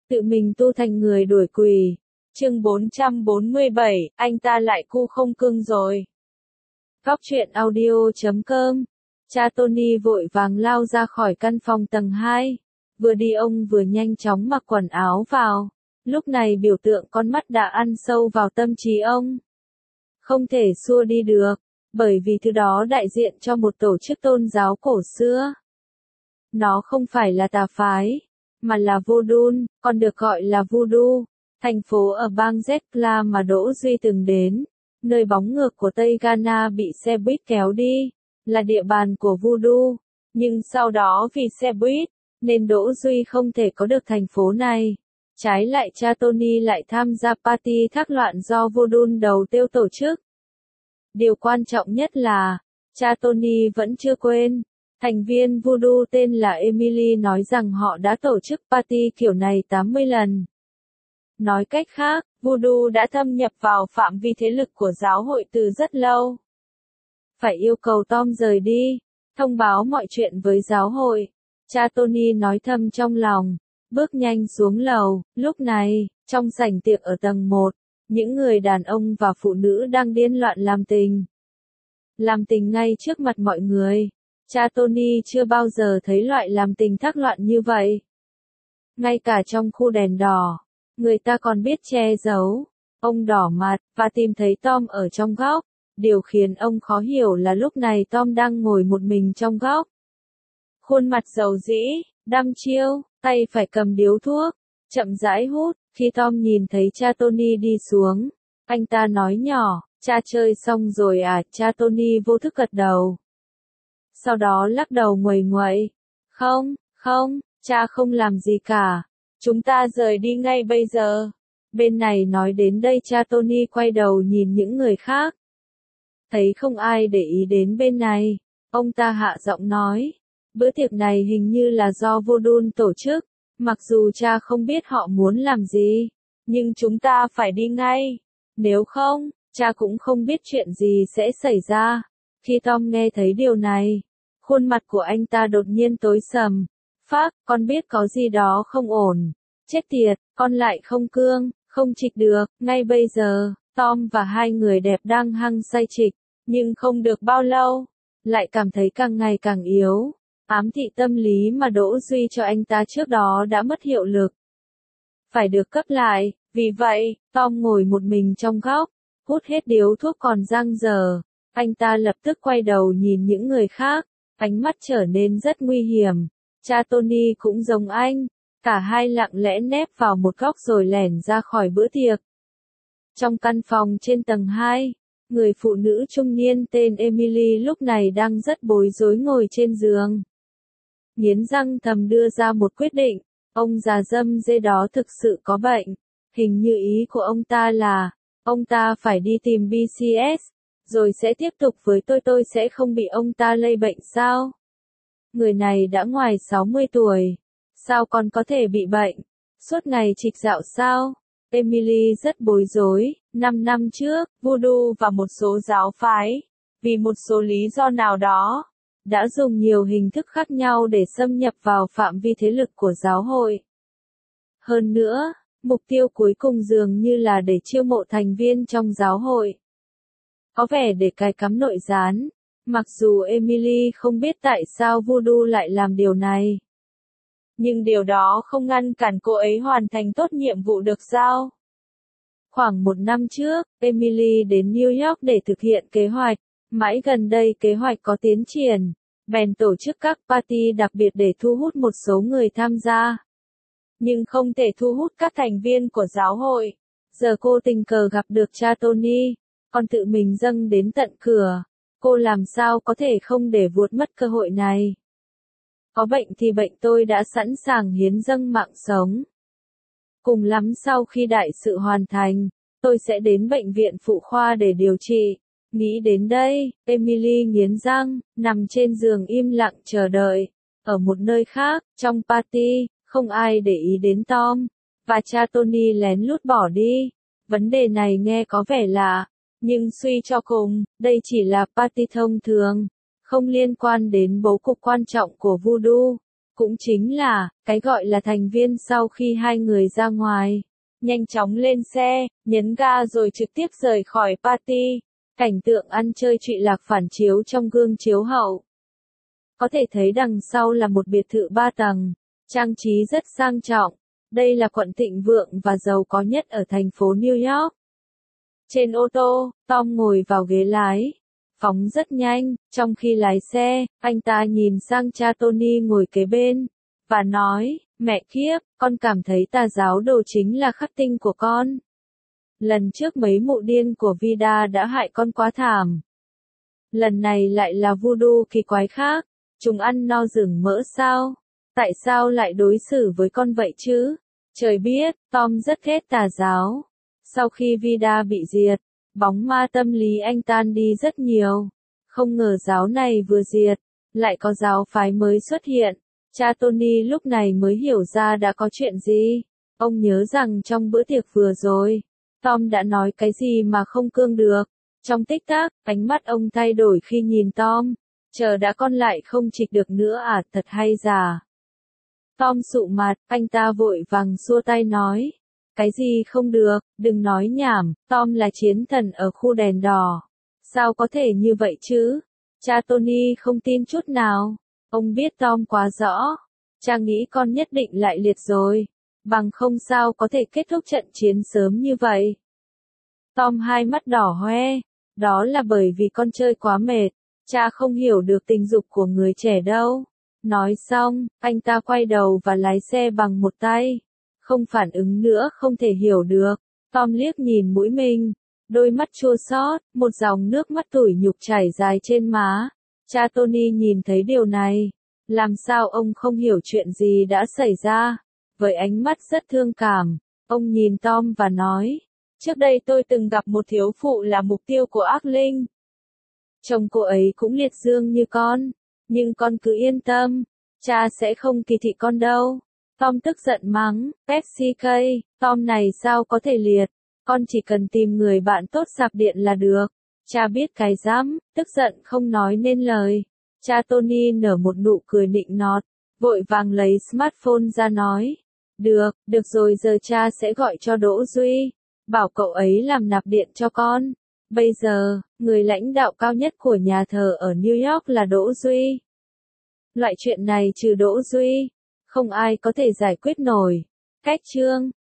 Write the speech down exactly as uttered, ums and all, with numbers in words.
tự mình tu thành người đuổi quỷ. Chương bốn trăm bốn mươi bảy, anh ta lại cu không cưng rồi. Góc truyện audio chấm com. Cha Tony vội vàng lao ra khỏi căn phòng tầng hai. Vừa đi ông vừa nhanh chóng mặc quần áo vào. Lúc này biểu tượng con mắt đã ăn sâu vào tâm trí ông. Không thể xua đi được, bởi vì thứ đó đại diện cho một tổ chức tôn giáo cổ xưa. Nó không phải là tà phái, mà là Voodoo, còn được gọi là Voodoo. Thành phố ở bang Zecla mà Đỗ Duy từng đến, nơi bóng ngược của Tây Ghana bị xe buýt kéo đi, là địa bàn của Voodoo. Nhưng sau đó vì xe buýt, nên Đỗ Duy không thể có được thành phố này. Trái lại cha Tony lại tham gia party thác loạn do Voodoo đầu tiêu tổ chức. Điều quan trọng nhất là, cha Tony vẫn chưa quên. Thành viên Voodoo tên là Emily nói rằng họ đã tổ chức party kiểu này tám mươi lần. Nói cách khác, Voodoo đã thâm nhập vào phạm vi thế lực của giáo hội từ rất lâu. Phải yêu cầu Tom rời đi, thông báo mọi chuyện với giáo hội. Cha Tony nói thầm trong lòng, bước nhanh xuống lầu. Lúc này, trong sảnh tiệc ở tầng một, những người đàn ông và phụ nữ đang điên loạn làm tình. Làm tình ngay trước mặt mọi người. Cha Tony chưa bao giờ thấy loại làm tình thác loạn như vậy. Ngay cả trong khu đèn đỏ, người ta còn biết che giấu. Ông đỏ mặt, và tìm thấy Tom ở trong góc. Điều khiến ông khó hiểu là lúc này Tom đang ngồi một mình trong góc. Khuôn mặt dầu dĩ, đăm chiêu, tay phải cầm điếu thuốc, chậm rãi hút. Khi Tom nhìn thấy cha Tony đi xuống, anh ta nói nhỏ, cha chơi xong rồi à? Cha Tony vô thức gật đầu. Sau đó lắc đầu nguầy nguậy. Không, không, cha không làm gì cả. Chúng ta rời đi ngay bây giờ. Bên này nói đến đây cha Tony quay đầu nhìn những người khác. Thấy không ai để ý đến bên này, ông ta hạ giọng nói. Bữa tiệc này hình như là do Voodoo tổ chức. Mặc dù cha không biết họ muốn làm gì, nhưng chúng ta phải đi ngay. Nếu không, cha cũng không biết chuyện gì sẽ xảy ra. Khi Tom nghe thấy điều này, khuôn mặt của anh ta đột nhiên tối sầm. Phác, con biết có gì đó không ổn. Chết tiệt, con lại không cương, không trịch được. Ngay bây giờ, Tom và hai người đẹp đang hăng say trịch, nhưng không được bao lâu, lại cảm thấy càng ngày càng yếu. Ám thị tâm lý mà Đỗ Duy cho anh ta trước đó đã mất hiệu lực. Phải được cấp lại, vì vậy, Tom ngồi một mình trong góc, hút hết điếu thuốc còn dang dở. Anh ta lập tức quay đầu nhìn những người khác, ánh mắt trở nên rất nguy hiểm. Cha Tony cũng giống anh, cả hai lặng lẽ nép vào một góc rồi lẻn ra khỏi bữa tiệc. Trong căn phòng trên tầng hai, người phụ nữ trung niên tên Emily lúc này đang rất bối rối ngồi trên giường. Nghiến răng thầm đưa ra một quyết định, ông già dâm dê đó thực sự có bệnh. Hình như ý của ông ta là, ông ta phải đi tìm bê xê ét, rồi sẽ tiếp tục với tôi tôi sẽ không bị ông ta lây bệnh sao? Người này đã ngoài sáu mươi tuổi, sao còn có thể bị bệnh? Suốt ngày trịch dạo sao? Emily rất bối rối. Năm năm trước, Voodoo và một số giáo phái, vì một số lý do nào đó, đã dùng nhiều hình thức khác nhau để xâm nhập vào phạm vi thế lực của giáo hội. Hơn nữa, mục tiêu cuối cùng dường như là để chiêu mộ thành viên trong giáo hội. Có vẻ để cài cắm nội gián, mặc dù Emily không biết tại sao Voodoo lại làm điều này. Nhưng điều đó không ngăn cản cô ấy hoàn thành tốt nhiệm vụ được giao. Khoảng một năm trước, Emily đến New York để thực hiện kế hoạch. Mãi gần đây kế hoạch có tiến triển, bèn tổ chức các party đặc biệt để thu hút một số người tham gia. Nhưng không thể thu hút các thành viên của giáo hội. Giờ cô tình cờ gặp được cha Tony, còn tự mình dâng đến tận cửa. Cô làm sao có thể không để vuốt mất cơ hội này. Có bệnh thì bệnh, tôi đã sẵn sàng hiến dâng mạng sống. Cùng lắm sau khi đại sự hoàn thành, tôi sẽ đến bệnh viện phụ khoa để điều trị. Nghĩ đến đây, Emily nghiến răng, nằm trên giường im lặng chờ đợi. Ở một nơi khác, trong party, không ai để ý đến Tom, và cha Tony lén lút bỏ đi. Vấn đề này nghe có vẻ lạ, nhưng suy cho cùng, đây chỉ là party thông thường, không liên quan đến bố cục quan trọng của Voodoo. Cũng chính là, cái gọi là thành viên sau khi hai người ra ngoài. Nhanh chóng lên xe, nhấn ga rồi trực tiếp rời khỏi party. Cảnh tượng ăn chơi trụy lạc phản chiếu trong gương chiếu hậu. Có thể thấy đằng sau là một biệt thự ba tầng, trang trí rất sang trọng. Đây là quận thịnh vượng và giàu có nhất ở thành phố New York. Trên ô tô, Tom ngồi vào ghế lái. Phóng rất nhanh, trong khi lái xe, anh ta nhìn sang cha Tony ngồi kế bên, và nói, mẹ kiếp, con cảm thấy tà giáo đồ chính là khắc tinh của con. Lần trước mấy mụ điên của Vida đã hại con quá thảm. Lần này lại là voodoo kỳ quái khác, chúng ăn no rừng mỡ sao? Tại sao lại đối xử với con vậy chứ? Trời biết, Tom rất ghét tà giáo. Sau khi Vida bị diệt, bóng ma tâm lý anh tan đi rất nhiều. Không ngờ giáo này vừa diệt, lại có giáo phái mới xuất hiện. Cha Tony lúc này mới hiểu ra đã có chuyện gì. Ông nhớ rằng trong bữa tiệc vừa rồi, Tom đã nói cái gì mà không cương được. Trong tích tắc, ánh mắt ông thay đổi khi nhìn Tom. Chờ đã con lại không trịch được nữa à, thật hay giả. Tom sụ mặt, anh ta vội vàng xua tay nói. Cái gì không được, đừng nói nhảm, Tom là chiến thần ở khu đèn đỏ. Sao có thể như vậy chứ? Cha Tony không tin chút nào. Ông biết Tom quá rõ. Cha nghĩ con nhất định lại liệt rồi. Bằng không sao có thể kết thúc trận chiến sớm như vậy. Tom hai mắt đỏ hoe. Đó là bởi vì con chơi quá mệt. Cha không hiểu được tình dục của người trẻ đâu. Nói xong, anh ta quay đầu và lái xe bằng một tay. Không phản ứng nữa không thể hiểu được. Tom liếc nhìn mũi mình. Đôi mắt chua xót, một dòng nước mắt tủi nhục chảy dài trên má. Cha Tony nhìn thấy điều này. Làm sao ông không hiểu chuyện gì đã xảy ra? Với ánh mắt rất thương cảm, ông nhìn Tom và nói. Trước đây tôi từng gặp một thiếu phụ là mục tiêu của ác linh. Chồng cô ấy cũng liệt dương như con. Nhưng con cứ yên tâm. Cha sẽ không kỳ thị con đâu. Tom tức giận mắng. Pepsi K, Tom này sao có thể liệt. Con chỉ cần tìm người bạn tốt sạc điện là được. Cha biết cái rắm, tức giận không nói nên lời. Cha Tony nở một nụ cười nịnh nọt, vội vàng lấy smartphone ra nói. Được, được rồi giờ cha sẽ gọi cho Đỗ Duy. Bảo cậu ấy làm nạp điện cho con. Bây giờ, người lãnh đạo cao nhất của nhà thờ ở New York là Đỗ Duy. Loại chuyện này trừ Đỗ Duy, không ai có thể giải quyết nổi. Cách chương